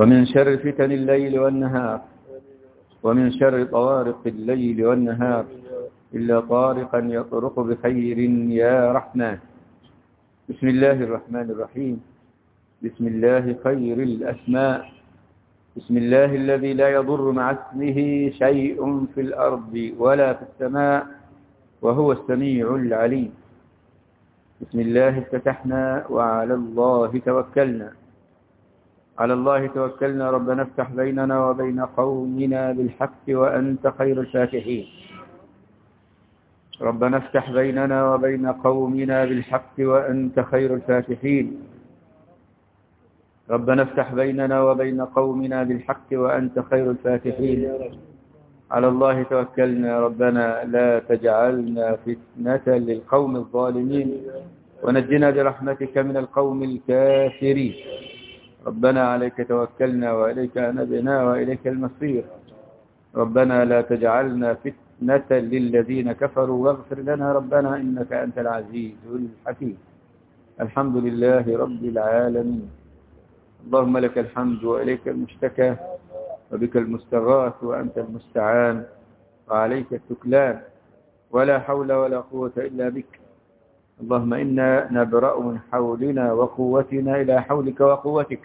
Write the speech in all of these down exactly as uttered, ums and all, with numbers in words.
ومن شر فتن الليل والنهار، ومن شر طوارق الليل والنهار إلا طارقا يطرق بخير يا رحمن. بسم الله الرحمن الرحيم. بسم الله خير الأسماء. بسم الله الذي لا يضر مع اسمه شيء في الأرض ولا في السماء وهو السميع العليم. بسم الله افتتحنا وعلى الله توكلنا. على الله توكلنا ربنا افتح بيننا وبين قومنا بالحق وأنت خير الفاتحين. ربنا افتح بيننا وبين قومنا بالحق وأنت خير الفاتحين. ربنا افتح بيننا وبين قومنا بالحق وأنت خير الفاتحين. على الله توكلنا ربنا لا تجعلنا فتنة للقوم الظالمين ونجنا برحمتك من القوم الكافرين. ربنا عليك توكلنا وإليك أنبنا وإليك المصير. ربنا لا تجعلنا فتنة للذين كفروا واغفر لنا ربنا إنك أنت العزيز الحكيم. الحمد لله رب العالمين. اللهم لك الحمد وإليك المشتكى وبك المستغاث وأنت المستعان وعليك التكلان ولا حول ولا قوة إلا بك. اللهم إنا نبرأ من حولنا وقوتنا إلى حولك وقوتك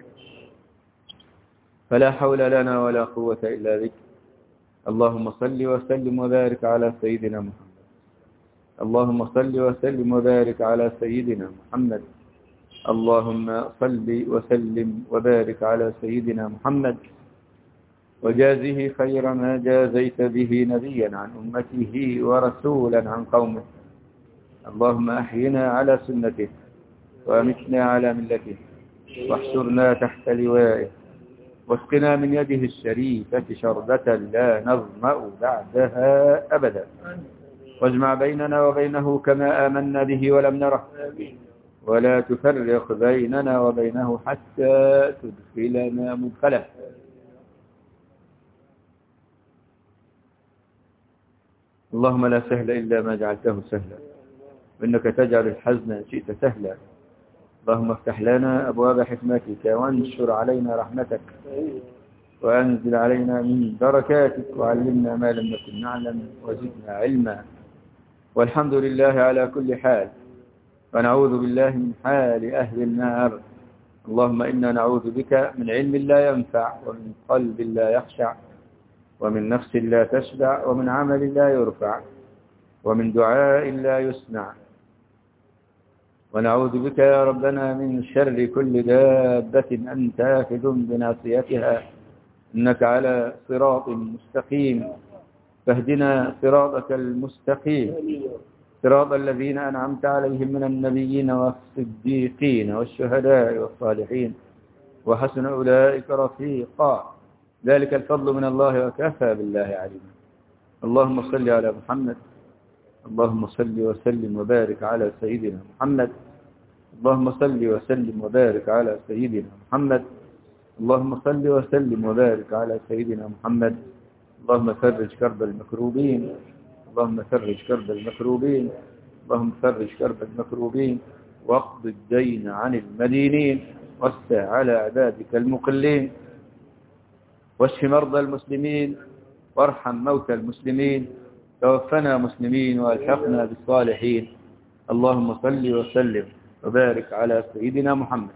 فلا حول لنا ولا قوة إلا بك. اللهم صل وسلم وبارك على سيدنا محمد. اللهم صل وسلم وبارك على سيدنا محمد. اللهم صل وسلم وبارك على سيدنا محمد وجازه خير ما جازيت به نبيا عن أمته ورسولا عن قومه. اللهم أحينا على سنته وأمتنا على ملته واحشرنا تحت لوائه واسقنا من يده الشريفة شربة لا نظمأ بعدها أبدا واجمع بيننا وبينه كما آمنا به ولم نره ولا تفرق بيننا وبينه حتى تدخلنا مدخله. اللهم لا سهل إلا ما جعلته سهلا وإنك تجعل الحزن إن شئت سهلا. اللهم افتح لنا أبواب حكمتك وانشر علينا رحمتك وأنزل علينا من بركاتك وعلمنا ما لم نكن نعلم وزدنا علما. والحمد لله على كل حال ونعوذ بالله من حال أهل النار. اللهم إنا نعوذ بك من علم لا ينفع ومن قلب لا يخشع ومن نفس لا تشبع ومن عمل لا يرفع ومن دعاء لا يسمع. ونعوذ بك يا ربنا من شر كل دابة أنت آخذ بناصيتها إنك على صراط مستقيم فاهدنا صراطك المستقيم صراط الذين أنعمت عليهم من النبيين والصديقين والشهداء والصالحين وحسن أولئك رفيقا. ذلك الفضل من الله وكفى بالله عليما. اللهم صل على محمد. اللهم صل وسلم وبارك على سيدنا محمد. اللهم صل وسلم وبارك على سيدنا محمد. اللهم صل وسلم وبارك على سيدنا محمد. اللهم فرج كرب المكروبين. اللهم فرج كرب المكروبين. اللهم فرج كرب المكروبين واقض الدين عن المدينين واسع على عبادك المقلين واشف مرضى المسلمين وارحم موتى المسلمين توفنا مسلمين والحقنا بالصالحين. اللهم صل وسلم وبارك على سيدنا محمد.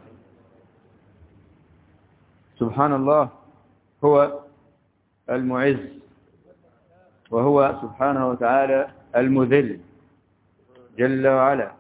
سبحان الله هو المعز وهو سبحانه وتعالى المذل جل وعلا.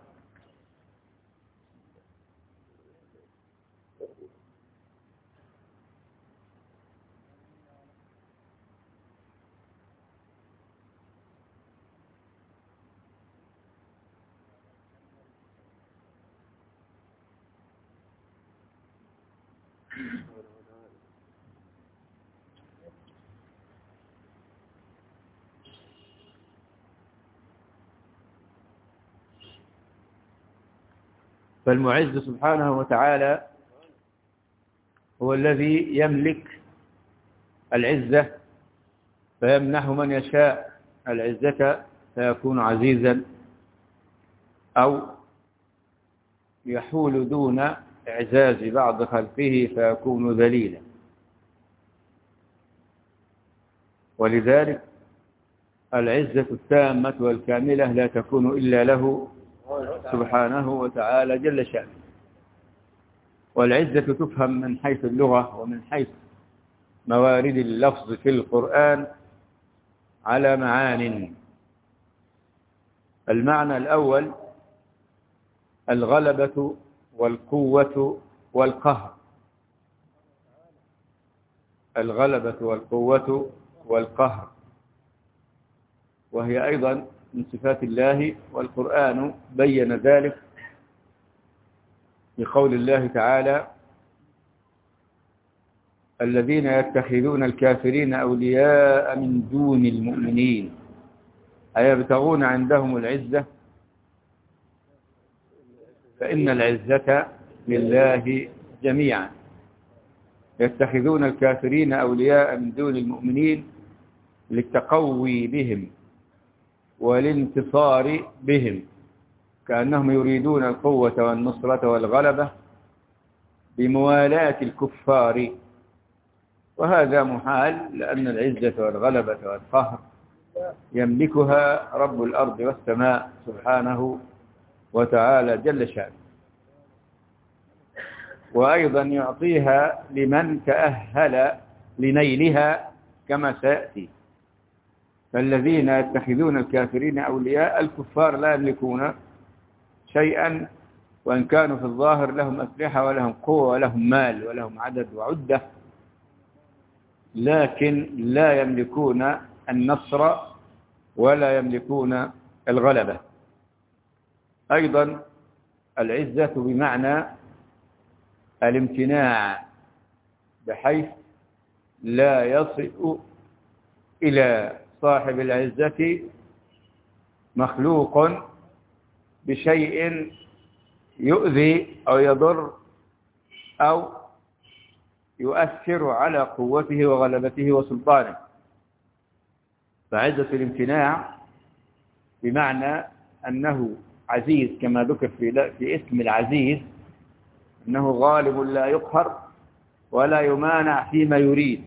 فالمعز سبحانه وتعالى هو الذي يملك العزة فيمنح من يشاء العزة فيكون عزيزا أو يحول دون إعزاز بعض خلقه فيكون ذليلا. ولذلك العزة التامة والكاملة لا تكون إلا له سبحانه وتعالى جل شأنه. والعزة تفهم من حيث اللغة ومن حيث موارد اللفظ في القرآن على معان. المعنى الأول الغلبة والقوة والقهر. الغلبة والقوة والقهر، وهي أيضا من صفات الله، والقرآن بين ذلك بقول الله تعالى: الذين يتخذون الكافرين أولياء من دون المؤمنين أيبتغون عندهم العزة فإن العزة لله جميعا. يتخذون الكافرين أولياء من دون المؤمنين للتقوي بهم والانتصار بهم، كأنهم يريدون القوة والنصرة والغلبة بموالاة الكفار، وهذا محال، لأن العزة والغلبة والقهر يملكها رب الأرض والسماء سبحانه وتعالى جل شأنه. وأيضا يعطيها لمن تأهل لنيلها كما سيأتي. فالذين يتخذون الكافرين أولياء، الكفار لا يملكون شيئا، وإن كانوا في الظاهر لهم أسلحة ولهم قوة ولهم مال ولهم عدد وعدة، لكن لا يملكون النصر ولا يملكون الغلبة. أيضا العزة بمعنى الامتناع، بحيث لا يصل إلى صاحب العزة مخلوق بشيء يؤذي أو يضر أو يؤثر على قوته وغلبته وسلطانه. فعزة الامتناع بمعنى أنه عزيز، كما ذكر في في اسم العزيز أنه غالب لا يقهر ولا يمانع فيما يريد.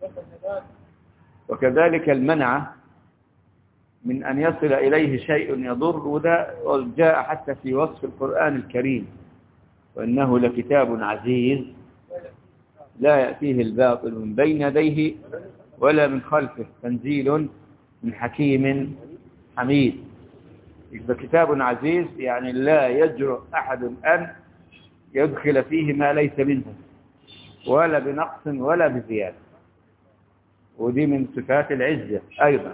وكذلك المنع من أن يصل إليه شيء يضر، وده جاء حتى في وصف القرآن الكريم: وإنه لكتاب عزيز لا يأتيه الباطل من بين يديه ولا من خلفه تنزيل من حكيم حميد. إذا كتاب عزيز يعني لا يجرؤ أحد أن يدخل فيه ما ليس منه، ولا بنقص ولا بزيادة، ودي من صفات العزة أيضا.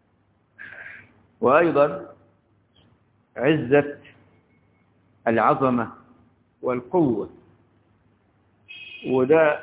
وأيضا عزة العظمة والقوة، وده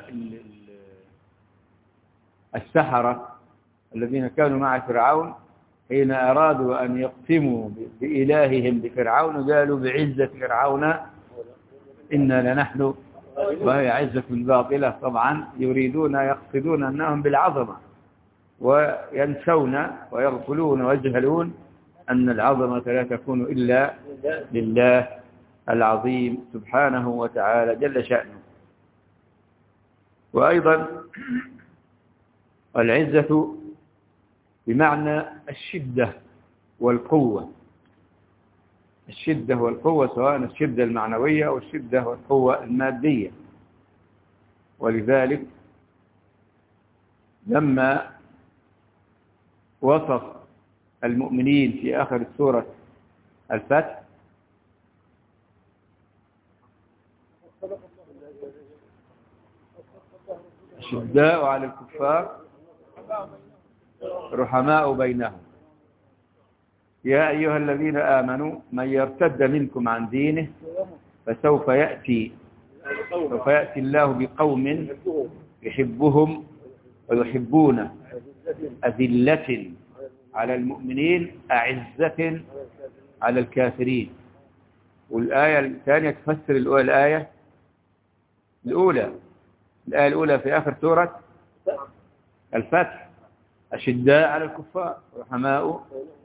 السحرة الذين كانوا مع فرعون حين أرادوا أن يقسموا بإلههم بفرعون قالوا: بعزة فرعون إنا لنحن، وهي عزة باطلة طبعا، يريدون يقصدون أنهم بالعظمة، وينسون ويغفلون ويجهلون أن العظمة لا تكون إلا لله العظيم سبحانه وتعالى جل شأنه. وأيضا العزة بمعنى الشدة والقوة. الشدة والقوة سواء الشدة المعنوية أو الشدة والقوة المادية. ولذلك لما وصف المؤمنين في آخر سورة الفتح شداء على الكفار رحماء بينهم يا أيها الذين آمنوا من يرتد منكم عن دينه فسوف يأتي سوف يأتي الله بقوم يحبهم ويحبون أذلة على المؤمنين أعزة على الكافرين. والآية الثانية تفسر الآية الأولى. الآية الأولى في آخر سورة الفتح: أشداء على الكفار رحماء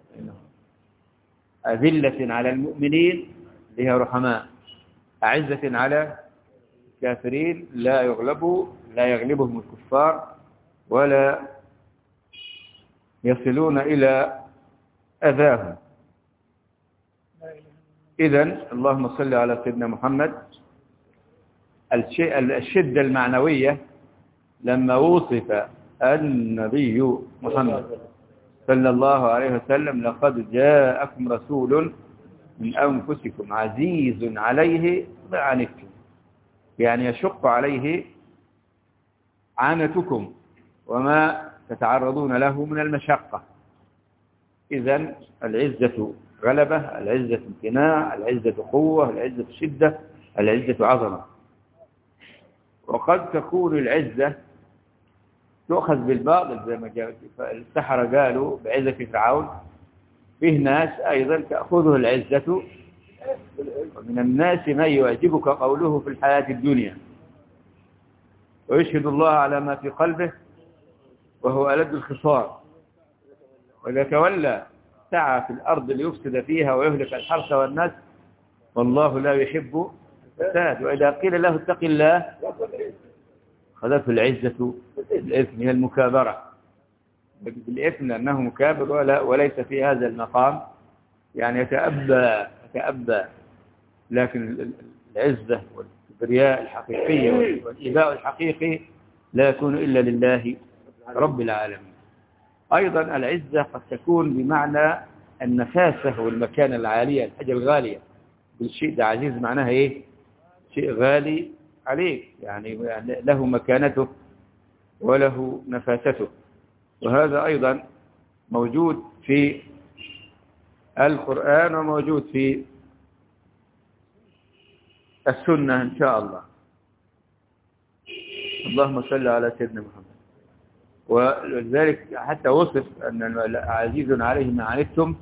أذلة على المؤمنين اللي هي رحماء، أعزة على الكافرين لا يغلبوا لا يغلبهم الكفار ولا يصلون إلى أذاهم. إذن اللهم صل على سيدنا محمد. الشدة المعنوية لما وصف النبي محمد صلى الله عليه وسلم لقد جاءكم رسول من أنفسكم عزيز عليه ما عنتم، يعني يشق عليه عنتكم وما تتعرضون له من المشقة. إذن العزة غلبة، العزة امتناع، العزة قوة، العزة شدة، العزة عظمة. وقد تكون العزة تؤخذ بالباطل زي ما السحرة قالوا بعزة فرعون. فيه ناس أيضا تأخذه العزة، ومن الناس من يعجبك قوله في الحياة الدنيا ويشهد الله على ما في قلبه وهو ألد الخصام، وإذا تولى سعى في الأرض ليفسد فيها ويهلك الحرث والناس والله لا يحب الفساد. وإذا قيل له اتق الله خذته العزة الإثم، هي المكابرة بالإثم لأنه مكابر ولا وليس في هذا المقام، يعني يتأبى يتأبى لكن العزة والكبرياء الحقيقية والإباء الحقيقي لا يكون إلا لله رب العالمين. أيضا العزة قد تكون بمعنى النفاسة والمكانة العالية، الحاجة الغالية بالشيء ده. عزيز معناها إيه؟ شيء غالي عليك، يعني له مكانته وله نفاسته. وهذا أيضا موجود في القرآن وموجود في السنة إن شاء الله. اللهم صل على سيدنا محمد. ولذلك حتى وصف أن عزيز عليه ما عنتم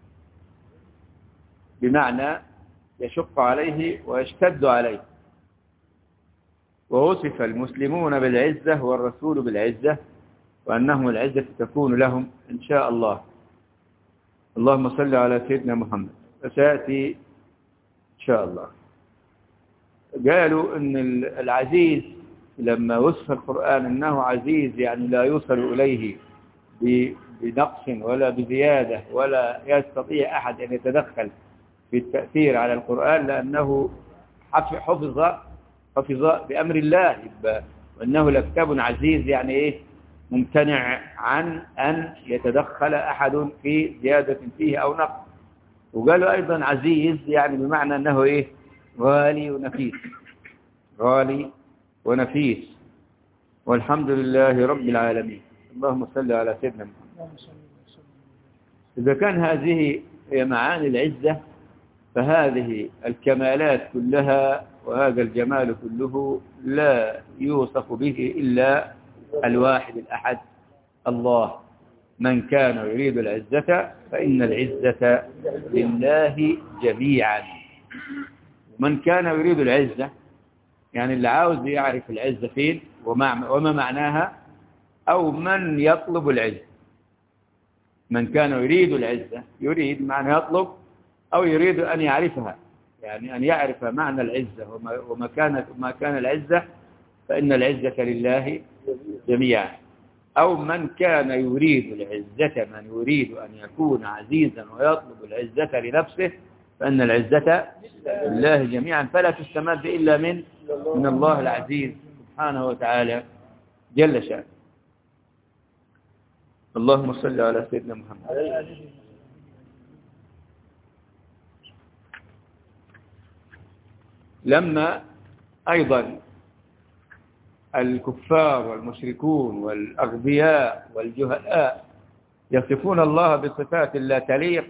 بمعنى يشق عليه ويشتد عليه. ووصف المسلمون بالعزة والرسول بالعزة وأنهم العزة تكون لهم إن شاء الله. اللهم صل على سيدنا محمد. فسيأتي إن شاء الله. قالوا أن العزيز لما وصف القرآن أنه عزيز يعني لا يوصل إليه بنقص ولا بزيادة ولا يستطيع أحد أن يتدخل في التأثير على القرآن، لأنه حفظ حفظ بأمر الله، وأنه لكتاب عزيز يعني إيه؟ ممتنع عن أن يتدخل أحد في زيادة فيه أو نقص. وقالوا أيضا عزيز يعني بمعنى أنه إيه؟ غالي ونفيس، غالي ونفيس. والحمد لله رب العالمين. اللهم صل على سيدنا محمد. إذا كان هذه هي معاني العزة فهذه الكمالات كلها وهذا الجمال كله لا يوصف به إلا الواحد الأحد الله. من كان يريد العزة فإن العزة لله جميعا. من كان يريد العزة يعني اللي عاوز يعرف العزة فين وما معناها، أو من يطلب العزة. من كان يريد العزة، يريد معنى يطلب أو يريد أن يعرفها، يعني أن يعرف معنى العزة وما كانت وما كان العزة، فإن العزة لله جميعا. أو من كان يريد العزة، من يريد أن يكون عزيزا ويطلب العزة لنفسه، فإن العزة لله جميعا، فلا تستمد إلا من من الله العزيز سبحانه وتعالى جل شأنه. اللهم صل على سيدنا محمد. لما أيضا الكفار والمشركون والأغبياء والجهلاء يصفون الله بصفات لا تليق،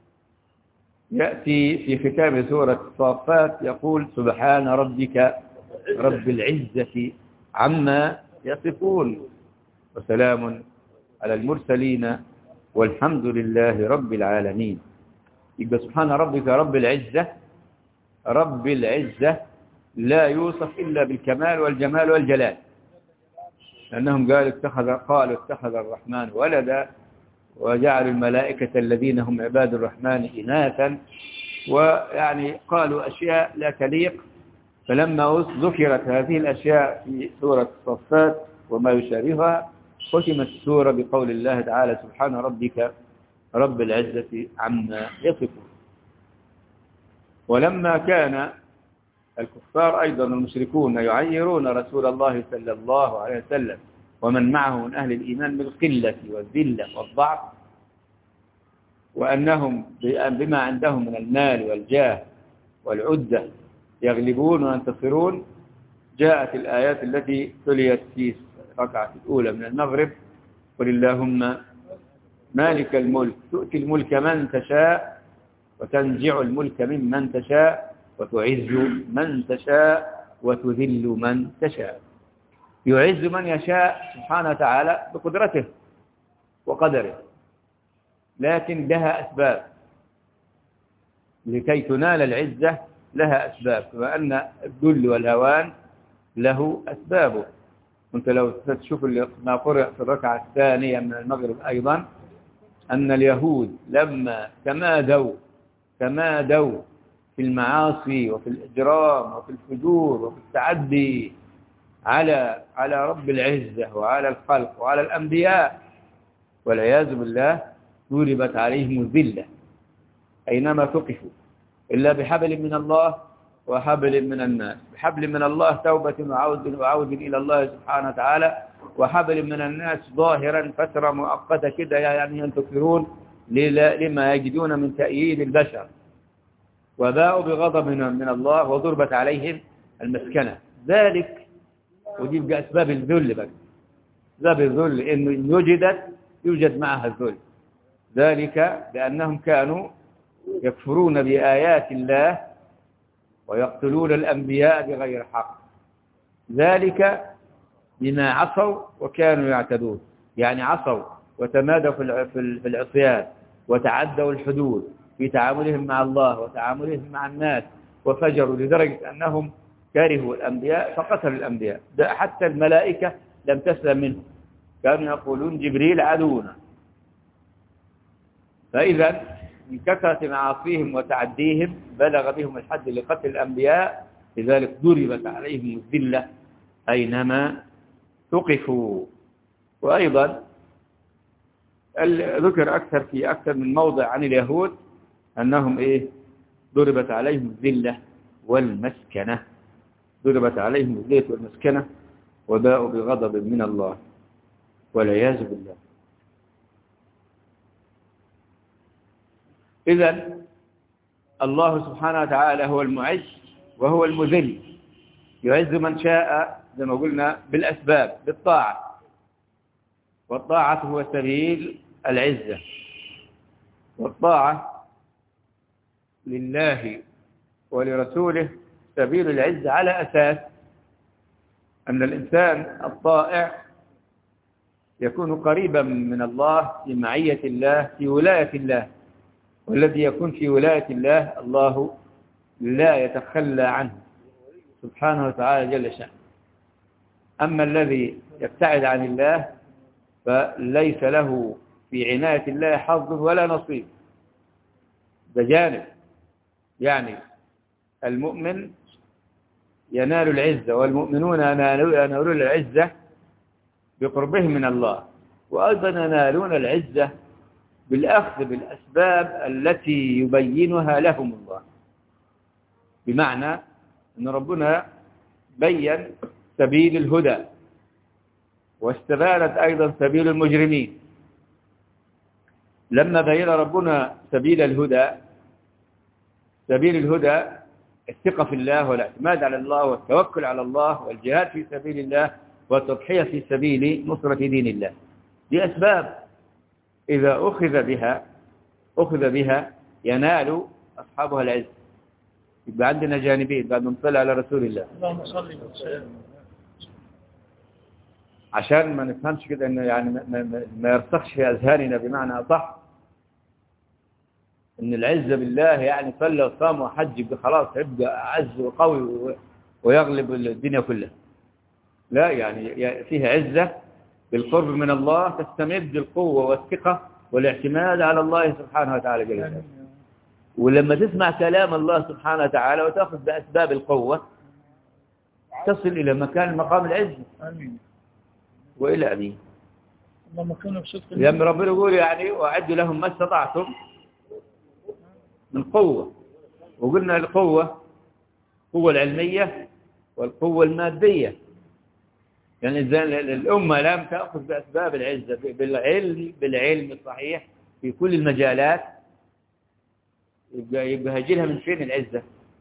يأتي في ختام سورة الصافات يقول سبحان ربك رب العزة عما يصفون وسلام على المرسلين والحمد لله رب العالمين. يبقى سبحان ربك رب العزة، رب العزة لا يوصف إلا بالكمال والجمال والجلال، لأنهم قالوا اتخذ قالوا اتخذ الرحمن ولدا وجعلوا الملائكة الذين هم عباد الرحمن إناثا، ويعني قالوا أشياء لا تليق. فلما ذكرت هذه الأشياء في سورة الصفات وما يشابهها ختمت السورة بقول الله تعالى سبحان ربك رب العزة عما يصفون. ولما كان الكفار أيضا المشركون يعيرون رسول الله صلى الله عليه وسلم ومن معه من أهل الإيمان بالقلة والذلة والضعف، وأنهم بما عندهم من المال والجاه والعدة يغلبون وينتصرون، جاءت الآيات التي تليت في الركعة الأولى من المغرب: قل اللهم مالك الملك تؤتي الملك من تشاء وتنزع الملك ممن تشاء وتعز من تشاء وتذل من تشاء. يعز من يشاء سبحانه وتعالى بقدرته وقدره، لكن لها أسباب لكي تنال العزة، لها أسباب، كما أن الذل والهوان له أسبابه. أنت لو تشوف ما قرأ في الركعة الثانية من المغرب أيضا أن اليهود لما تمادوا تمادوا في المعاصي وفي الإجرام وفي الفجور وفي التعدي على على رب العزة وعلى الخلق وعلى الأنبياء والعياذ بالله، ضربت عليهم الذلة أينما ثقفوا إلا بحبل من الله وحبل من الناس. بحبل من الله توبة وعود وعود إلى الله سبحانه وتعالى، وحبل من الناس ظاهرا فترة مؤقتة كده يعني ينتصرون لما يجدون من تأييد البشر، وباءوا بغضب من الله وضربت عليهم المسكنة. ذلك ودي بقى أسباب الذل بقى، أسباب الذل إن وجدت يوجد معها الذل، ذلك لأنهم كانوا يكفرون بآيات الله ويقتلون الأنبياء بغير حق، ذلك بما عصوا وكانوا يعتدون، يعني عصوا وتمادوا في العصيان وتعدوا الحدود في تعاملهم مع الله وتعاملهم مع الناس، وفجروا لدرجة أنهم كرهوا الأنبياء فقتلوا الأنبياء. حتى الملائكة لم تسلم منهم، كانوا يقولون جبريل عدونا. فإذا من كثرة معاصيهم وتعديهم بلغ بهم الحد لقتل الأنبياء، لذلك ضربت عليهم الذلة أينما ثقفوا. وأيضا ذكر أكثر في أكثر من موضع عن اليهود أنهم إيه ضربت عليهم الذلة والمسكنة، ضربت عليهم الذلة والمسكنة وباءوا بغضب من الله والعياذ بالله. إذن الله سبحانه وتعالى هو المعز وهو المذل، يعز من شاء زي ما قلنا بالأسباب بالطاعة، والطاعة هو سبيل العزة، والطاعة لله ولرسوله سبيل العزة، على أساس أن الإنسان الطائع يكون قريبا من الله في معية الله في ولاية الله، والذي يكون في ولاية الله الله لا يتخلى عنه سبحانه وتعالى جل شأنه. أما الذي يبتعد عن الله فليس له في عناية الله حظ ولا نصيب، بجانب يعني المؤمن ينال العزة، والمؤمنون ينالون العزة بقربهم من الله، وأيضا ينالون العزة بالأخذ بالأسباب التي يبينها لهم الله. بمعنى أن ربنا بيّن سبيل الهدى، واستبانت أيضا سبيل المجرمين. لما بين ربنا سبيل الهدى، سبيل الهدى الثقة في الله والاعتماد على الله والتوكل على الله والجهاد في سبيل الله والتضحية في سبيل نصرة دين الله، دي أسباب إذا أخذ بها أخذ بها ينال أصحابها العز. يبقى عندنا جانبين بعد ما نصلي على رسول الله اللهم صل وسلم، عشان ما نفهمش كده إنه يعني ما, ما يرسخش في أذهاننا بمعنى أصح إن العزة بالله يعني صلى وصام وحج يبقى خلاص يبقى أعز وقوي ويغلب الدنيا كلها. لا، يعني فيها عزة بالقرب من الله تستمد القوة والثقة والاعتماد على الله سبحانه وتعالى جل وعلا. ولما تسمع كلام الله سبحانه وتعالى وتأخذ بأسباب القوة تصل إلى مكان مقام العزة وإلى أمين. لما كانوا بشفت لما ربنا يقول يعني وأعدوا لهم ما استطعتم من قوة، وقلنا القوة القوة العلمية والقوة المادية. يعني إذا الأمة لم تأخذ بأسباب العزة بالعلم بالعلم الصحيح في كل المجالات، يبقى يبقى هيجي لها من فين العزة؟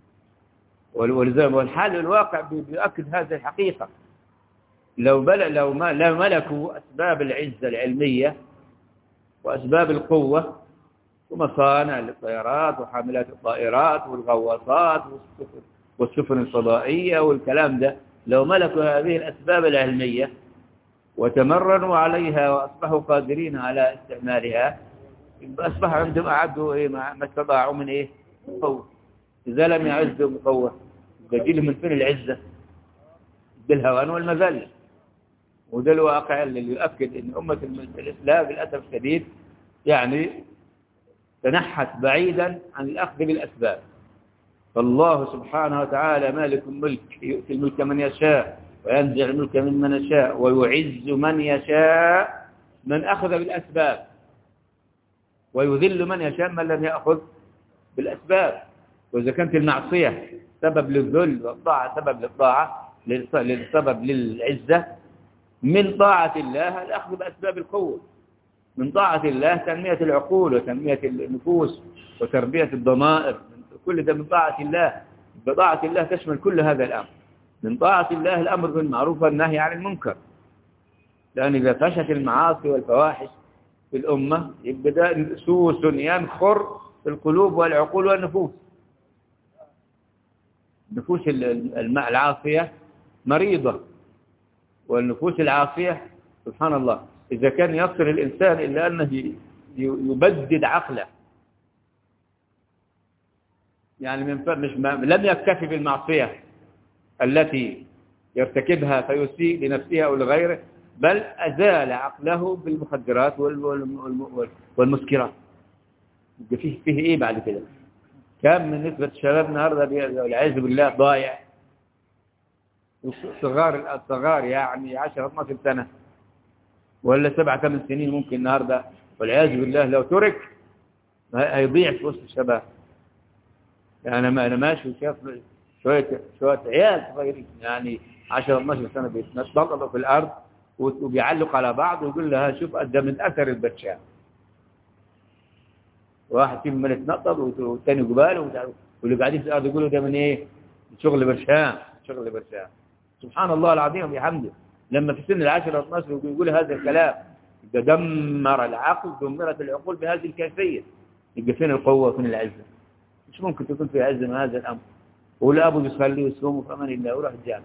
والحال الواقع بيؤكد هذه الحقيقة. لو بل لو ما لو ملكوا أسباب العزة العلمية وأسباب القوة ومصانع للطيارات وحاملات الطائرات والغواصات والسفن الفضائية والكلام ده، لو ملكوا هذه الأسباب العلمية وتمرنوا عليها وأصبحوا قادرين على استعمالها، أصبح عندهم أعدوا إيه ما استطاعوا من إيه قوة. إذا لم يعزوا بقوة يجي لهم من فين العزة؟ بالهوان والمذلة. وده الواقع اللي يؤكد أن أمة الإسلام للأسف الشديد يعني تنحت بعيدا عن الأخذ بالأسباب. فالله سبحانه وتعالى مالك الملك، يؤتي الملك من يشاء وينزع الملك ممن يشاء ويعز من يشاء من أخذ بالأسباب، ويذل من يشاء من لم يأخذ بالأسباب. وإذا كانت المعصية سبب للذل والطاعة سبب للطاعة للسبب للعزة، من طاعة الله الأخذ بأسباب القوة، من طاعة الله تنمية العقول وتنمية النفوس وتربية الضمائر، كل ده من طاعة الله. بطاعة الله تشمل كل هذا الأمر. من طاعة الله الأمر بالمعروف والنهي عن المنكر، لأن إذا فشت المعاصي والفواحش في الأمة يبدأ سوس ينخر في القلوب والعقول والنفوس. النفوس العاصية مريضة، والنفوس العاصية سبحان الله إذا كان يصل الإنسان إلا أنه يبدد عقله، يعني من مش لم يكتفي بالمعصية التي يرتكبها فيسيء لنفسه أو لغيره، بل أزال عقله بالمخدرات والمسكرات. فيه فيه إيه بعد كده؟ كم من نسبة الشباب النهاردة والعياذ بالله ضايع، الصغار الصغار يعني عشرة اثنا عشر سنة ولا سبعة ثمان سنين ممكن النهاردة، والعياذ بالله لو ترك هيضيع في وسط الشباب. يعني أنا أنا ماشي وشاف شوية شوية عيال صغيرين يعني عشرة اثنا عشر سنة بيتنططوا في الأرض وبيعلق على بعض ويقول لها شوف قد من أثر البرشام. واحد فيهم من يتنطط والثاني قباله، واللي قاعدين في الأرض يقولوا ده من إيه؟ شغل برشام شغل برشام. سبحان الله العظيم وبحمده. لما في سن العشرة اثنا عشر يقول هذا الكلام، يبقى دمر العقل، دمرت العقول بهذه الكيفية. يبقى فين القوة وفين العزة؟ مش ممكن تكون في عزة من هذا الأمر. ولا أبو يصلي ويصوم في أمان الله ويروح الجامع،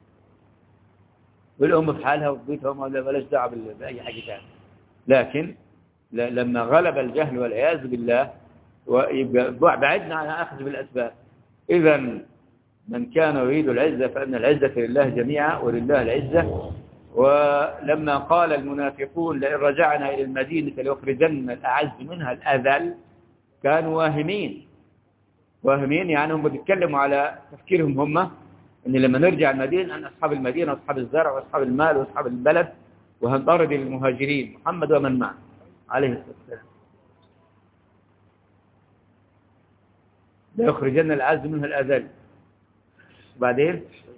والأم في حالها وفي بيتها وما بلاش دعوة بأي حاجة ثانيه. لكن لما غلب الجهل والعياذ بالله ويبقى بعدنا عن أخذ بالأسباب. إذا من كان يريد العزة فإن العزة لله جميعا ولله العزة. ولما قال المنافقون لئن رجعنا إلى المدينة ليخرجن الأعز منها الأذل، كانوا واهمين واهمين يعني هم بيتكلموا على تفكيرهم هم أن لما نرجع المدينة أن أصحاب المدينة أصحاب الزرع وأصحاب المال وأصحاب البلد وهنطرد المهاجرين محمد ومن معه عليه الصلاة والسلام. ليخرجن الأعز منها الأذل. وبعدين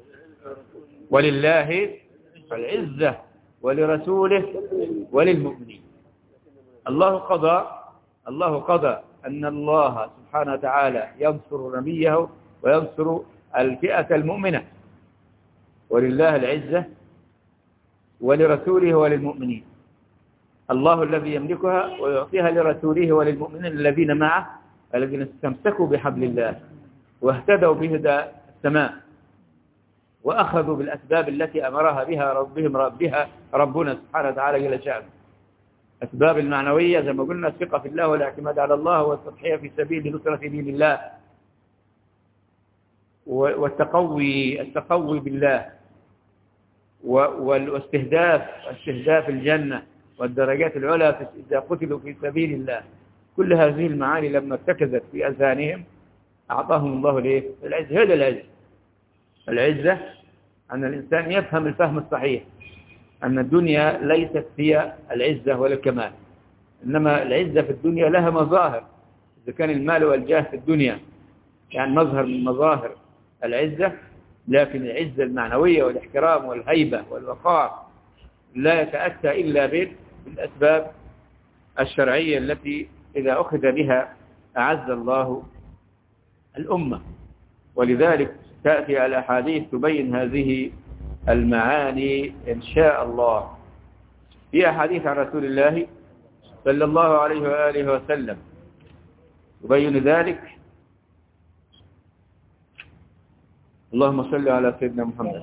ولله العزة ولرسوله وللمؤمنين. الله قضى الله قضى أن الله سبحانه وتعالى ينصر نبيه وينصر الفئة المؤمنة. ولله العزة ولرسوله وللمؤمنين. الله الذي يملكها ويعطيها لرسوله وللمؤمنين الذين معه الذين استمسكوا بحبل الله واهتدوا بهدى السماء وأخذوا بالأسباب التي أمرها بها ربهم ربها ربنا سبحانه وتعالى جل شأنه. أسباب المعنوية زي ما قلنا الثقة في الله والاعتماد على الله والتضحية في سبيل نصرة دين الله والتقوي التقوي بالله والاستهداف استهداف الجنة والدرجات العلى إذا قتلوا في سبيل الله. كل هذه المعاني لما ارتكزت في أذهانهم أعطاهم الله ليه؟ العزة. هذا العزة العزة أن الإنسان يفهم الفهم الصحيح أن الدنيا ليست هي العزة ولا الكمال، إنما العزة في الدنيا لها مظاهر. إذا كان المال والجاه في الدنيا يعني مظهر من مظاهر العزة، لكن العزة المعنوية والاحترام والهيبة والوقار لا يتأتى إلا بالأسباب الشرعية التي إذا أخذ بها أعز الله الأمة. ولذلك تأتي الأحاديث تبين هذه المعاني إن شاء الله. في أحاديث عن رسول الله صلى الله عليه وآله وسلم تبين ذلك. اللهم صل على سيدنا محمد.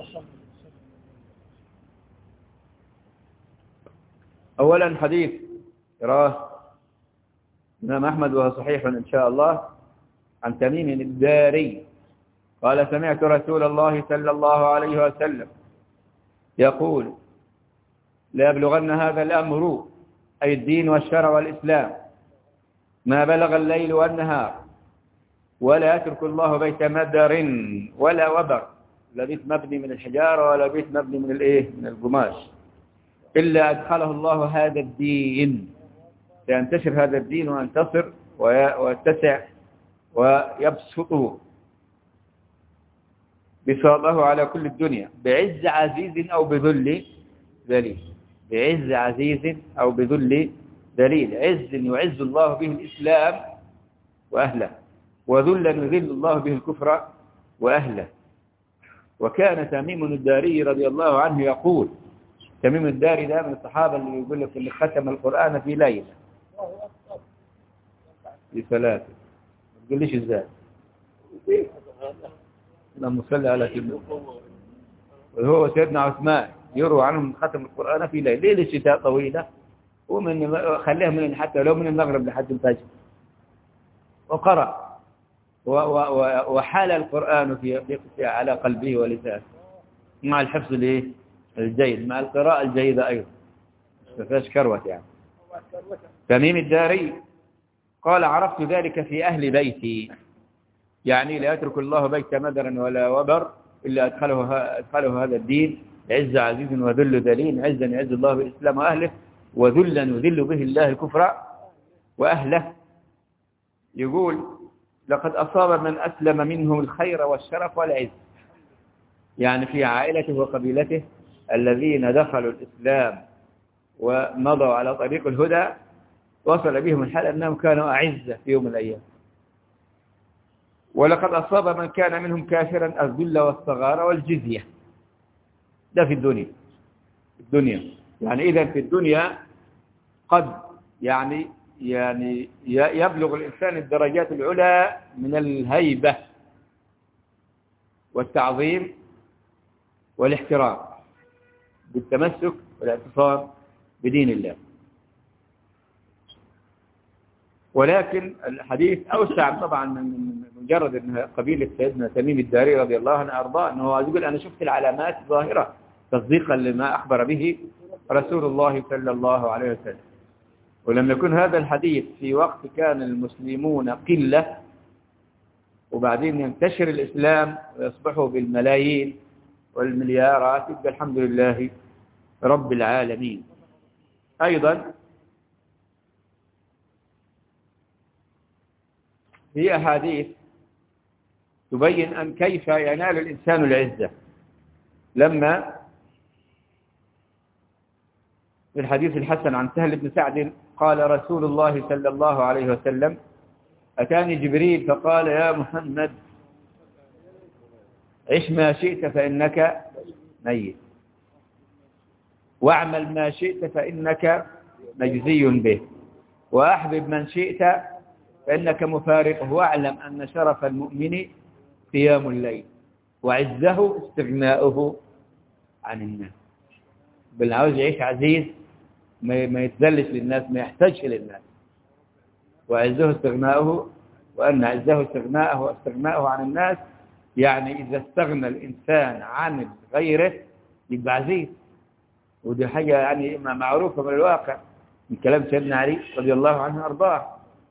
أولا حديث رواه الإمام أحمد وهو صحيح إن شاء الله عن تميم الداري قال سمعت رسول الله صلى الله عليه وسلم يقول لا يبلغن هذا الأمر أي الدين والشرع والإسلام ما بلغ الليل والنهار ولا يترك الله بيت مدر ولا وبر، لا بيت مبني من الحجارة ولا بيت مبني من الايه من القماش، إلا أدخله الله هذا الدين، ينتشر هذا الدين وينتصر ويتسع ويبسطه بساطه على كل الدنيا بعز عزيز أو بذل ذليل، بعز عزيز أو بذل ذليل. عز يعز الله به الإسلام وأهله، وذلا يذل الله به الكفر وأهله. وكان تميم الداري رضي الله عنه يقول، تميم الداري ده من الصحابة اللي يقول لك اللي ختم القرآن في ليلة في ثلاثة، ما تقوليش ازاي، اللهم صل على سيدنا. وهو سيدنا عثمان يروى عنه من ختم القرآن في ليلة، ليلة الشتاء طويلة ومن خليها من حتى لو من المغرب لحد الفجر، وقرأ وحال القرآن في في على قلبه ولسانه مع الحفظ الايه الجيد، مع القراءة الجيدة أيضا، ما فيهاش كروت يعني. تميم الداري قال عرفت ذلك في أهل بيتي، يعني لا يترك الله بيت مدر ولا وبر إلا أدخله, أدخله هذا الدين عز عزيز وذل ذليل. عزا يعز الله بالإسلام وأهله، وذلا يذل به الله الكفر وأهله. يقول لقد أصاب من أسلم منهم الخير والشرف والعز، يعني في عائلته وقبيلته الذين دخلوا الإسلام ومضوا على طريق الهدى وصل بهم الحال أنهم كانوا أعزة في يوم من الأيام. ولقد أصاب من كان منهم كافرا الذل والصغار والجزية، ده في الدنيا الدنيا يعني إذا في الدنيا قد يعني يعني يبلغ الإنسان الدرجات العلى من الهيبة والتعظيم والاحترام بالتمسك والاعتصام بدين الله. ولكن الحديث أوسع طبعا من مجرد أن قبيلة سيدنا تميم الداري رضي الله عنه أرضاه، أنه يقول أنا شفت العلامات ظاهرة تصديقا لما أخبر به رسول الله صلى الله عليه وسلم. ولما يكون هذا الحديث في وقت كان المسلمون قلة وبعدين ينتشر الإسلام ويصبحوا بالملايين والمليارات، يبقى الحمد لله رب العالمين. أيضا في أحاديث تبين أن كيف ينال الإنسان العزة. لما في الحديث الحسن عن سهل بن سعد قال رسول الله صلى الله عليه وسلم أتاني جبريل فقال يا محمد عش ما شئت فإنك ميت، واعمل ما شئت فإنك مجزي به، وأحبب من شئت فإنك مفارقه، واعلم أن شرف المؤمن قيام الليل وعزه استغناؤه عن الناس. بالعاوز يعيش عزيز ما يتذلش للناس، ما يحتاجش للناس. وعزه استغناؤه، وأن عزه استغناءه واستغناؤه عن الناس، يعني إذا استغنى الإنسان عن غيره يبقى عزيز. ودي حاجة يعني معروفة من الواقع من كلام سيدنا علي رضي الله عنه أرضاه.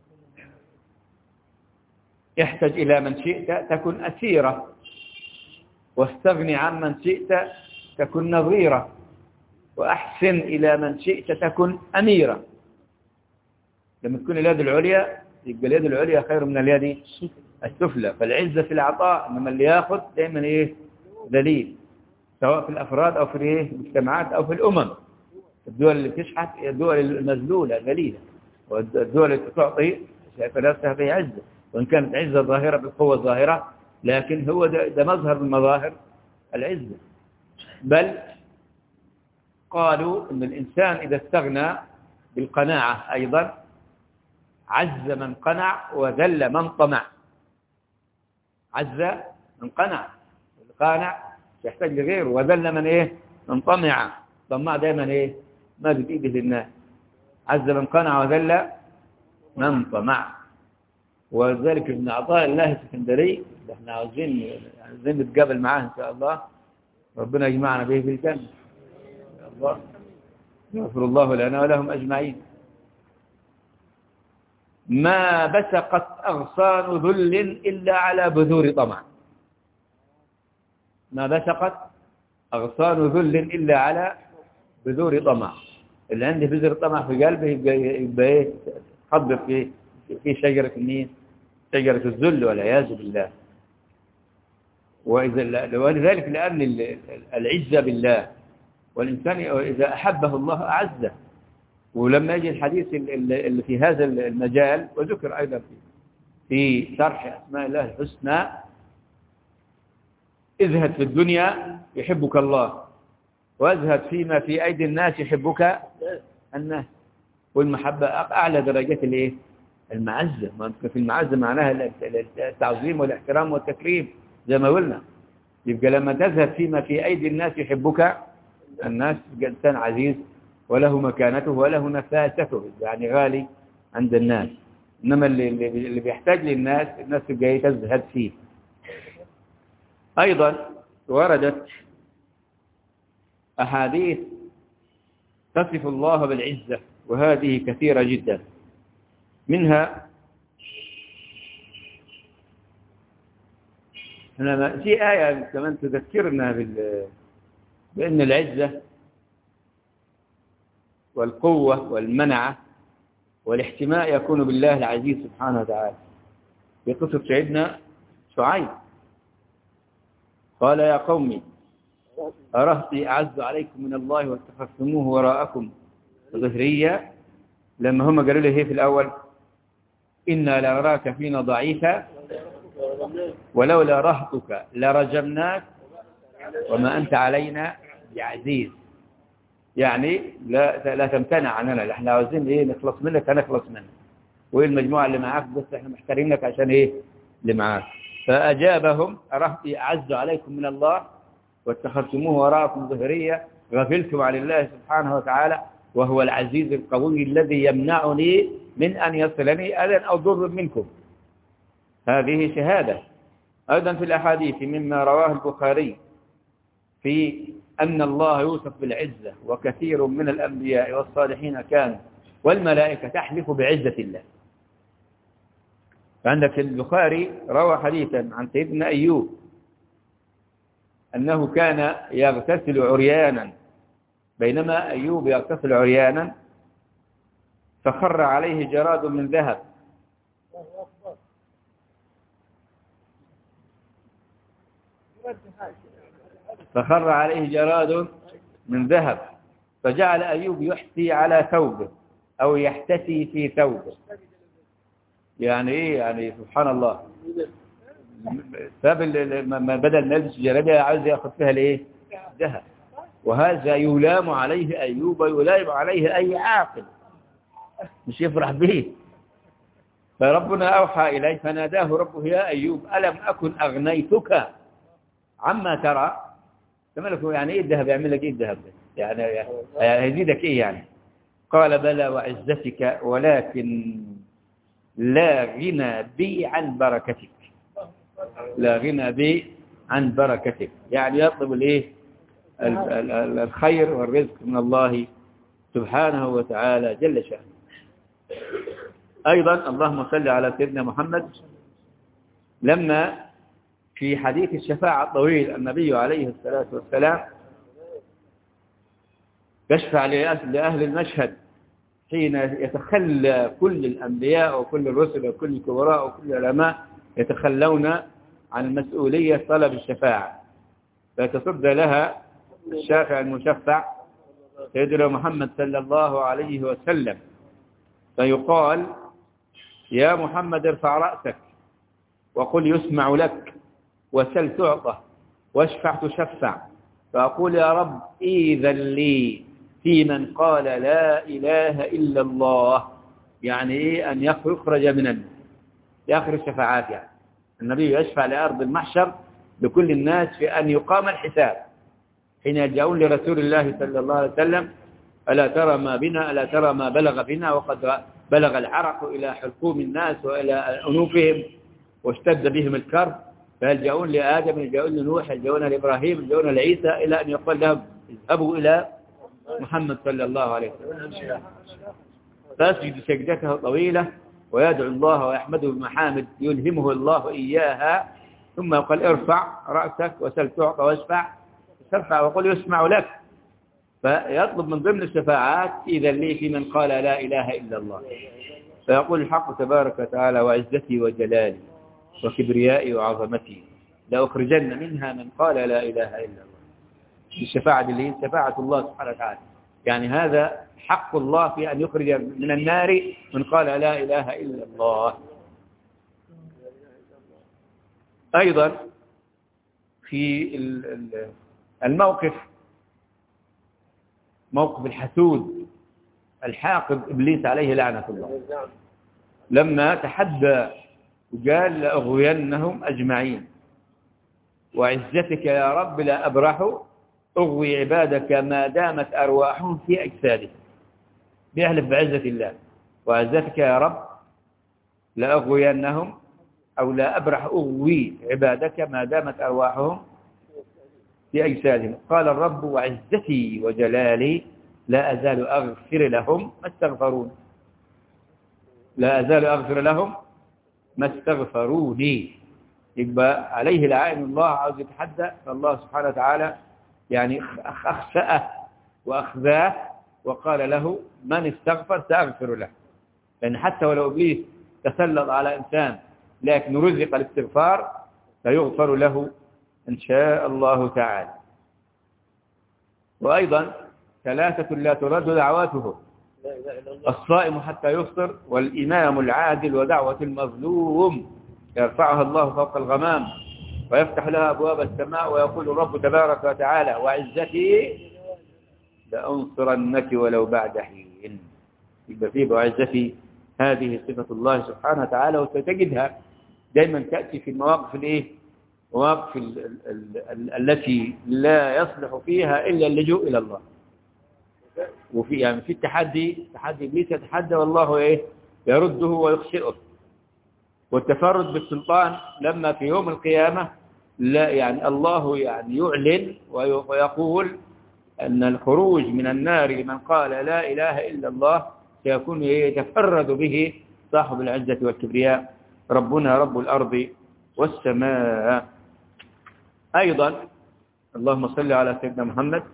احتج إلى من شئت تكن أسيرة، واستغني عن من شئت تكن نظيرة، وأحسن إلى من شئت تكن أميرا. لما تكون اليد العليا يبقى اليد العليا خير من اليد السفلى. فالعزة في العطاء، إنما اللي ياخذ دائما إيه ذليل، سواء في الأفراد أو في إيه المجتمعات أو في الأمم. الدول اللي بتشحت هي الدول المذلولة ذليلة، والدول اللي تعطي شايفة نفسها في عزة، وإن كانت عزة ظاهرة بالقوة الظاهرة، لكن هو ده, ده مظهر من مظاهر العزة. بل قالوا إن الإنسان إذا استغنى بالقناعة أيضا عز من قنع وذل من طمع. عز من قنع، القانع يحتاج لغيره، وذل من إيه من طمع. طمع دائما إيه ما بإيده للناس. عز من قنع وذل من طمع. وذلك ابن عطاء الله السكندري، احنا عاوزين عاوزين نتقابل معاه إن شاء الله، ربنا يجمعنا به في الجنة إن شاء الله، يغفر الله لنا ولهم أجمعين. ما بسقت أغصان ذل إلا على بذور طمع. ما بسقت أغصان ذل إلا على بذور طمع. اللي عنده بذور طمع في قلبه يبقى يبقى ايه خضر في في شجرة مين؟ شجرة الذل والعياذ بالله. وإذا ولذلك لأن العزة بالله، والإنسان إذا أحبه الله أعزه. ولما يجي الحديث اللي في هذا المجال، وذكر أيضا في في شرح أسماء الله الحسنى: اذهب في الدنيا يحبك الله، واذهب فيما في أيدي الناس يحبك الناس. والمحبة أعلى درجات الايه المعزة. في المعزة معناها التعظيم والاحترام والتكريم زي ما قلنا. يبقى لما تذهب فيما في أيدي الناس يحبك الناس، إنسان عزيز وله مكانته وله نفاسته، يعني غالي عند الناس. إنما اللي, اللي بيحتاج للناس الناس تبقى تزهد فيه. أيضا وردت أحاديث تصف الله بالعزة، وهذه كثيرة جدا. منها في آية كمان تذكرنا بأن العزة والقوة والمنعة والاحتماء يكون بالله العزيز سبحانه وتعالى. في قصة سيدنا شعيب قال: يا قومي أرهطي أعز عليكم من الله واتخذتموه وراءكم ظهريا. لما هم قالوا له هي في الأول: إنا لنراك فينا ضعيفا ولولا رهطك لرجمناك وما أنت علينا بعزيز. يعني لا لا تمتنع عننا، احنا عاوزين ايه نخلص منك هنخلص منك، وايه المجموعه اللي معاك بس احنا محترمينك عشان ايه اللي معاك. فأجابهم: أرهطي أعز عليكم من الله واتخذتموه وراءكم ظهريا، غفلتم عن الله سبحانه وتعالى وهو العزيز القوي الذي يمنعني من أن يصلني أذى أو ضر منكم. هذه شهادة. أيضا في الأحاديث مما رواه البخاري في أن الله يوصف بالعزة، وكثير من الأنبياء والصالحين كانوا والملائكة تحلف بعزة الله. فعندك البخاري روى حديثا عن سيدنا أيوب أنه كان يغتسل عريانا، بينما أيوب يغتسل عريانا فخر عليه جراد من ذهب، فخر عليه جراد من ذهب فجعل أيوب يحثي على ثوبه أو يحتسي في ثوبه. يعني إيه؟ يعني سبحان الله، ثاب بدل ما يلبس جلابيه عايز ياخذ فيها الايه؟ ذهب. وهذا يلام عليه أيوب، يلام عليه أي عاقل مش يفرح به. فربنا أوحى إليه فناداه ربه: يا أيوب ألم أكن أغنيتك عما ترى؟ تملكه يعني إيه الذهب؟ يعمل لك إيه الذهب؟ يعني هيزيدك إيه يعني؟ قال: بلى وعزتك ولكن لا غنى بي عن بركتك. لا غنى بي عن بركتك، يعني يطلب الايه؟ الخير والرزق من الله سبحانه وتعالى جل شأنه. أيضا اللهم صل على سيدنا محمد، لما في حديث الشفاعة الطويل النبي عليه الصلاة والسلام يشفع لأهل المشهد حين يتخلى كل الأنبياء وكل الرسل وكل الكبراء وكل العلماء يتخلون عن المسؤولية طلب الشفاعة، فيتصدى لها الشافع المشفع سيدنا محمد صلى الله عليه وسلم، فيقال: يا محمد ارفع رأسك وقل يسمع لك وسل تعطى واشفع تشفع. فأقول: يا رب إذن لي في من قال لا إله إلا الله، يعني إيه؟ أن يخرج من الناس، يخرج شفاعات. يعني النبي يشفع لأرض المحشر لكل الناس في أن يقام الحساب، حين يلجؤون لرسول الله صلى الله عليه وسلم: ألا ترى ما بنا، ألا ترى ما بلغ بنا، وقد بلغ العرق إلى حلقوم الناس وإلى أنوفهم واشتد بهم الكرب، فيلجؤون لآدم، يلجؤون لنوح، يلجؤون لإبراهيم، يلجؤون لعيسى، إلى أن يقول لهم: اذهبوا إلى محمد صلى الله عليه وسلم. فيسجد سجدته طويلة ويدعو الله ويحمده بمحامد يلهمه الله إياها، ثم يقول: ارفع رأسك وسل تعطى واشفع ترفع وقل يسمع لك. فيطلب من ضمن الشفاعات: إذا لي في من قال لا إله إلا الله. فيقول الحق تبارك وتعالى: وعزتي وجلالي وكبريائي وعظمتي لأخرجن منها من قال لا إله إلا الله. الشفاعة اللي هي شفاعة الله سبحانه وتعالى، يعني هذا حق الله في أن يخرج من النار من قال لا إله إلا الله. أيضا في الموقف، موقف الحسود الحاقد إبليس عليه لعنة الله، لما تحدى وقال: لأغوينهم أجمعين وعزتك يا رب لا أبرح أغوي عبادك ما دامت أرواحهم في أجسادهم. بيحلف بعزة الله: وعزتك يا رب لأغوينهم أو لا أبرح أغوي عبادك ما دامت أرواحهم في أجسادهم. قال الرب: وعزتي وجلالي لا أزال أغفر لهم ما استغفرون، لا أزال أغفر لهم ما استغفروني. يبقى عليه لعائن الله، عاوز يتحدى فالله سبحانه وتعالى يعني أخسأه وأخذاه وقال له: من استغفر سأغفر له. لأن حتى ولو إبليس تسلط على إنسان لكن رزق الاستغفار فيغفر له إن شاء الله تعالى. وأيضا ثلاثة لا ترد دعواته: الصائم حتى يفطر، والإمام العادل، ودعوة المظلوم يرفعها الله فوق الغمام ويفتح لها أبواب السماء، ويقول الرب تبارك وتعالى: وعزتي لأنصرنك ولو بعد حين. يبقى فيه وعزتي هذه صفة الله سبحانه وتعالى، وستجدها دائما تأتي في المواقف الايه مواقف ال ال ال التي لا يصلح فيها إلا اللجوء إلى الله. وفي يعني في التحدي، تحدي إبليس يتحدى والله إيه يرده ويخشئه. والتفرد بالسلطان لما في يوم القيامة لا يعني الله يعني يعلن ويقول أن الخروج من النار لمن قال لا إله إلا الله سيكون يتفرد به صاحب العزة والكبرياء، ربنا رب الأرض والسماء. أيضا اللهم صل على سيدنا محمد.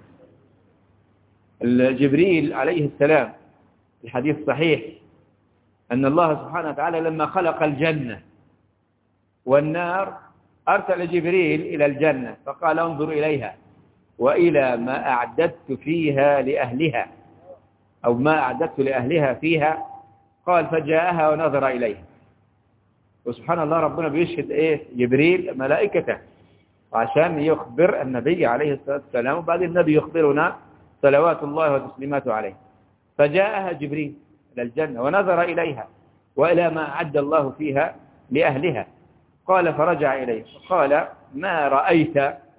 جبريل عليه السلام الحديث صحيح أن الله سبحانه وتعالى لما خلق الجنة والنار أرسل جبريل إلى الجنة فقال: انظر إليها وإلى ما أعددت فيها لأهلها، أو ما أعددت لأهلها فيها. قال: فجاءها ونظر إليها. وسبحان الله ربنا بيشهد إيه جبريل ملائكته عشان يخبر النبي عليه الصلاة والسلام، وبعد النبي يخبرنا صلوات الله وتسليماته عليه. فجاءها جبريل إلى الجنة ونظر إليها وإلى ما أعد الله فيها لأهلها. قال: فرجع إليه فقال: ما رأيت؟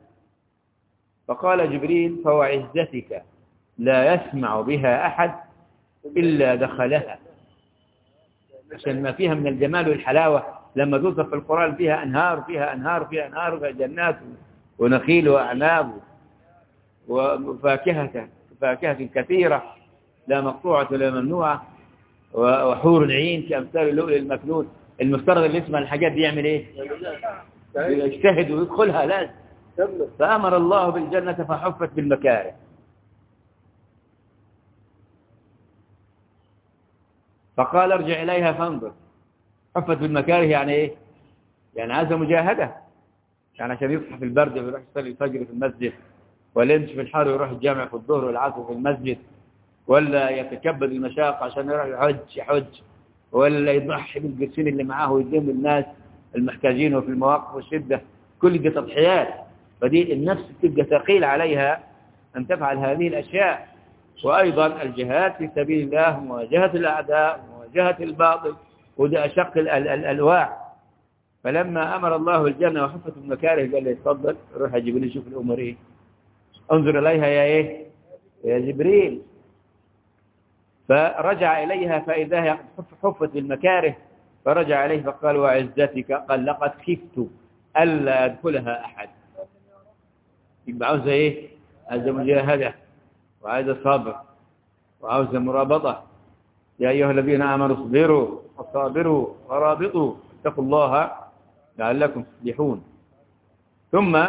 فقال جبريل: فوعزتك لا يسمع بها أحد إلا دخلها. عشان ما فيها من الجمال والحلاوة لما توصف في القرآن فيها أنهار فيها أنهار فيها أنهار فيها جنات ونخيل وأعناب وفاكهة فاكهة كثيرة لا مقطوعة ولا ممنوعة وحور العين كأمثال اللؤلؤ المكنون. المفترض اللي يسمع الحاجات دي يعمل ايه؟ يجتهد ويدخلها لازم. فأمر الله بالجنة فحفت بالمكاره. فقال ارجع إليها فانظر. حفت بالمكاره يعني إيه؟ يعني عايزة مجاهدة، يعني عشان يصحى في البرد ويروح يصلي الفجر في المسجد، ولا يمشي في الحر ويروح الجامع في الظهر والعصر في المسجد، ولا يتكبد المشاق عشان يروح يحج يحج، ولا يضحي بالقرشين اللي معاه ويديهم للناس المحتاجين وفي المواقف والشدة. كل دي تضحيات، فدي النفس تبقى ثقيل عليها أن تفعل هذه الأشياء. وأيضا الجهاد في سبيل الله، مواجهة الأعداء، مواجهة الباطل، ودي أشق ال ال الألواح. فلما أمر الله الجنة وحفت المكاره قال له اتفضل روح يا جبريل شوف الأمور إيه، انظر إليها يا إيه يا جبريل. فرجع إليها فإذا هي حفت بالمكاره، فرجع إليه فقال وعزتك قال لقد خفت ألا يدخلها أحد. يبقى عاوزة إيه؟ عاوزة مجاهدة، وعاوزة صبر، وعاوزة مرابطة. يا أيها الذين آمنوا اصبروا وصابروا ورابطوا اتقوا الله لعلكم تفلحون. ثم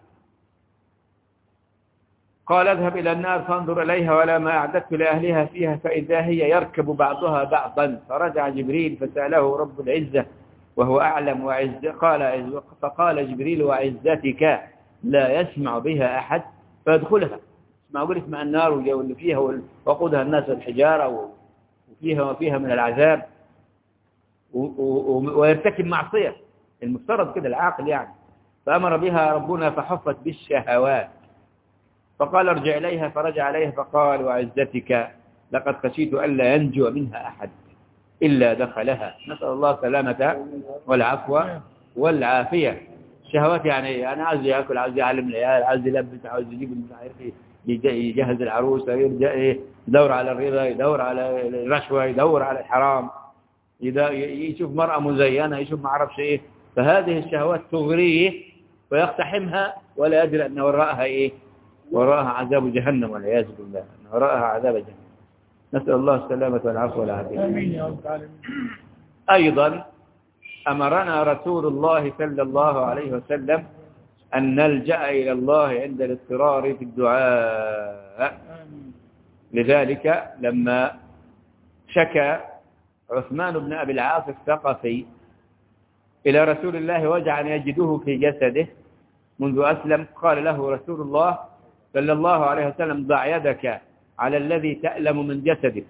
قال اذهب إلى النار فانظر إليها ولا ما أعددت لأهلها فيها فإذا هي يركب بعضها بعضا. فرجع جبريل فسأله رب العزة وهو أعلم وعز قال فقال جبريل وعزتك لا يسمع بها أحد فيدخلها. معقول اسمع النار واللي فيها وقودها الناس والحجارة وفيها وفيها من العذاب ويرتكب معصية، المفترض كده العاقل يعني. فأمر بها ربنا فحفت بالشهوات. فقال ارجع إليها فرجع إليها فقال وعزتك لقد خشيت ألا ينجو منها أحد إلا دخلها. نسأل الله السلامة والعفو والعافية. الشهوات يعني أنا عايز يأكل، عايز يعلم العيال، عايز يلبس، عايز يجيب يجهز العروس، يدور على الرضا، يدور على الرشوة، يدور على الحرام، يشوف مرأة مزينة، يشوف ما عرفش إيه. فهذه الشهوات تغريه ويقتحمها ولا يدري أن وراءها إيه، وراءها عذاب جهنم والعياذ بالله، أن وراءها عذاب جهنم. نسأل الله السلامة والعفو والعافية. آمين يا رب العالمين. أيضا أمرنا رسول الله صلى الله عليه وسلم أن نلجأ إلى الله عند الاضطرار في الدعاء. لذلك لما شكى عثمان بن أبي العاص الثقفي إلى رسول الله وجعا يجده في جسده منذ أسلم، قال له رسول الله صلى الله عليه وسلم ضع يدك على الذي تألم من جسدك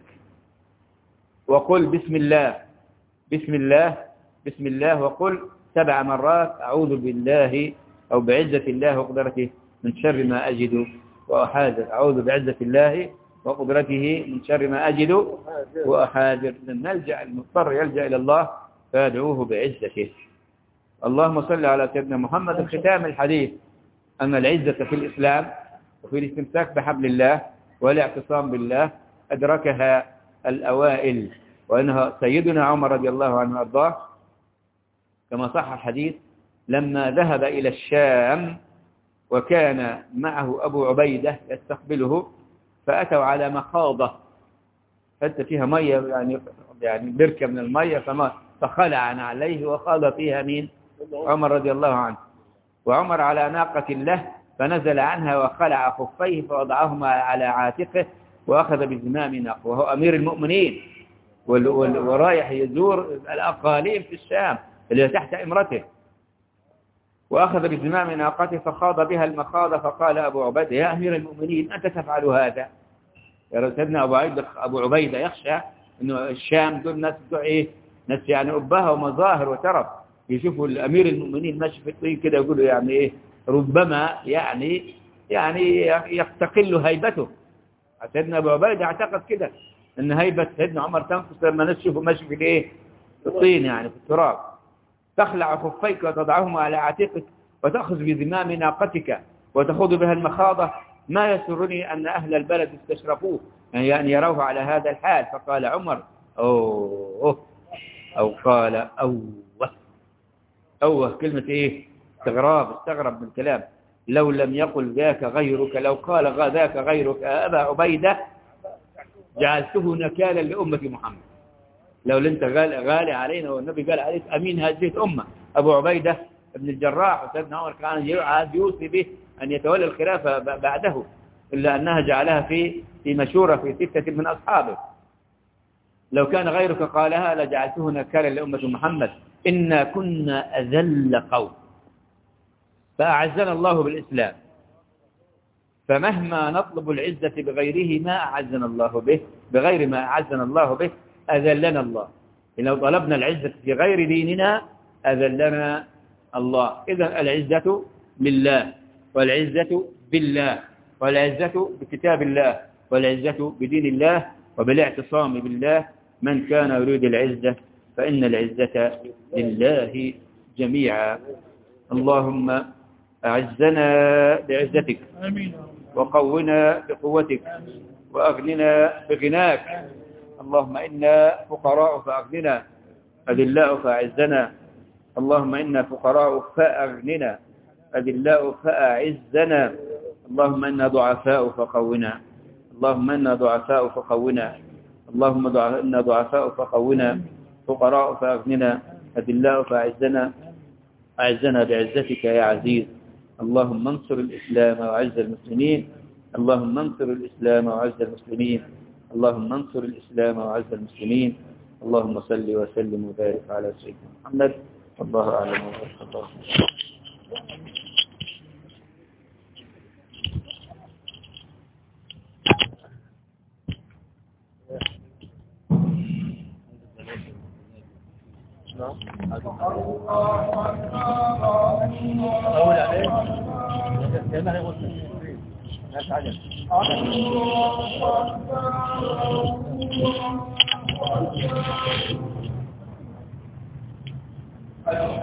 وقل بسم الله بسم الله بسم الله، وقل سبع مرات أعوذ بالله أو بعزة الله وقدرته من شر ما أجد وأحاذر. أعوذ بعزة الله وقدرته من شر ما أجد وأحاذر. نلجأ المضطر يلجأ إلى الله فيدعوه بعزته. اللهم صل على سيدنا محمد. الختام الحديث أن العزة في الإسلام وفي الاستمساك بحبل الله والاعتصام بالله أدركها الأوائل، وأنها سيدنا عمر رضي الله عنه وأرضاه كما صح الحديث لما ذهب إلى الشام وكان معه أبو عبيدة يستقبله، فأتوا على مخاضة حتى فيها مية يعني يعني بركة من المية، فما فخلع عليه وخاض فيها مين؟ عمر رضي الله عنه. وعمر على ناقة له فنزل عنها وخلع خفيه فوضعهما على عاتقه وأخذ بزمام ناقة، وهو أمير المؤمنين ورايح يزور الأقاليم في الشام اللي تحت إمرته. وأخذ بزمام ناقته فخاض بها المخاض، فقال أبو عبيدة يا أمير المؤمنين أنت تفعل هذا؟ يا سيدنا أبو عبيدة أبو عبيدة يخشى إنه الشام دول ناس إيه، ناس يعني أبها ومظاهر وترف، يشوفوا الأمير المؤمنين ماشي في الطريق كده يقولوا يعني إيه ربما يعني يعني يستقل هيبته. سيدنا أبو عبيدة اعتقد كده إن هيبة سيدنا عمر تنقص لما نشوفه ماشي في الإيه في الطين يعني في التراب. تخلع خفيك وتضعهما على عاتقك وتأخذ بزمام ناقتك وتخوض بها المخاضة، ما يسرني أن أهل البلد استشرفوه يعني أن يروه على هذا الحال. فقال عمر أوه أو قال أوه أوه كلمة إيه استغراب، استغرب من الكلام. لو لم يقل ذاك غيرك، لو قال ذاك غيرك أبا عبيدة جعلته نكالا لأمة محمد. لو انت غالي علينا والنبي قال عليك أمين هذه الأمة. أبو عبيدة ابن الجراح وسيدنا عمر كان يوصي به أن يتولى الخلافة بعده، إلا أنها جعلها في في مشورة في ستة من أصحابه. لو كان غيرك قالها لجعلته نكالا لأمة محمد. إنا كنا أذل قوم فأعزنا الله بالإسلام، فمهما نطلب العزة بغيره ما أعزنا الله به، بغير ما أعزنا الله به أذلنا الله. لو طلبنا العزة في غير ديننا أذلنا الله. إذن العزة لله، والعزة بالله، والعزة بكتاب الله، والعزة بدين الله، وبالاعتصام بالله. من كان يريد العزة فإن العزة لله جميعا. اللهم أعزنا بعزتك، وقونا بقوتك، وأغننا بغناك. اللهم إنا فقراء فأغننا، أذلاء فأعزنا. اللهم إنا فقراء فأغننا، أذلاء فأعزنا. اللهم إنا ضعفاء فقونا، اللهم إنا ضعفاء فقونا، اللهم إنا ضعفاء فقونا، فقراء فأغننا، أذلاء فأعزنا. أعزنا بعزتك يا عزيز. اللهم انصر الإسلام وعز المسلمين، اللهم انصر الإسلام وعز المسلمين، اللهم انصر الإسلام وعز المسلمين. اللهم صل وسلم وبارك على سيدنا محمد. والله أعلم وبارك. أول عليه كما يقول لا تعجل.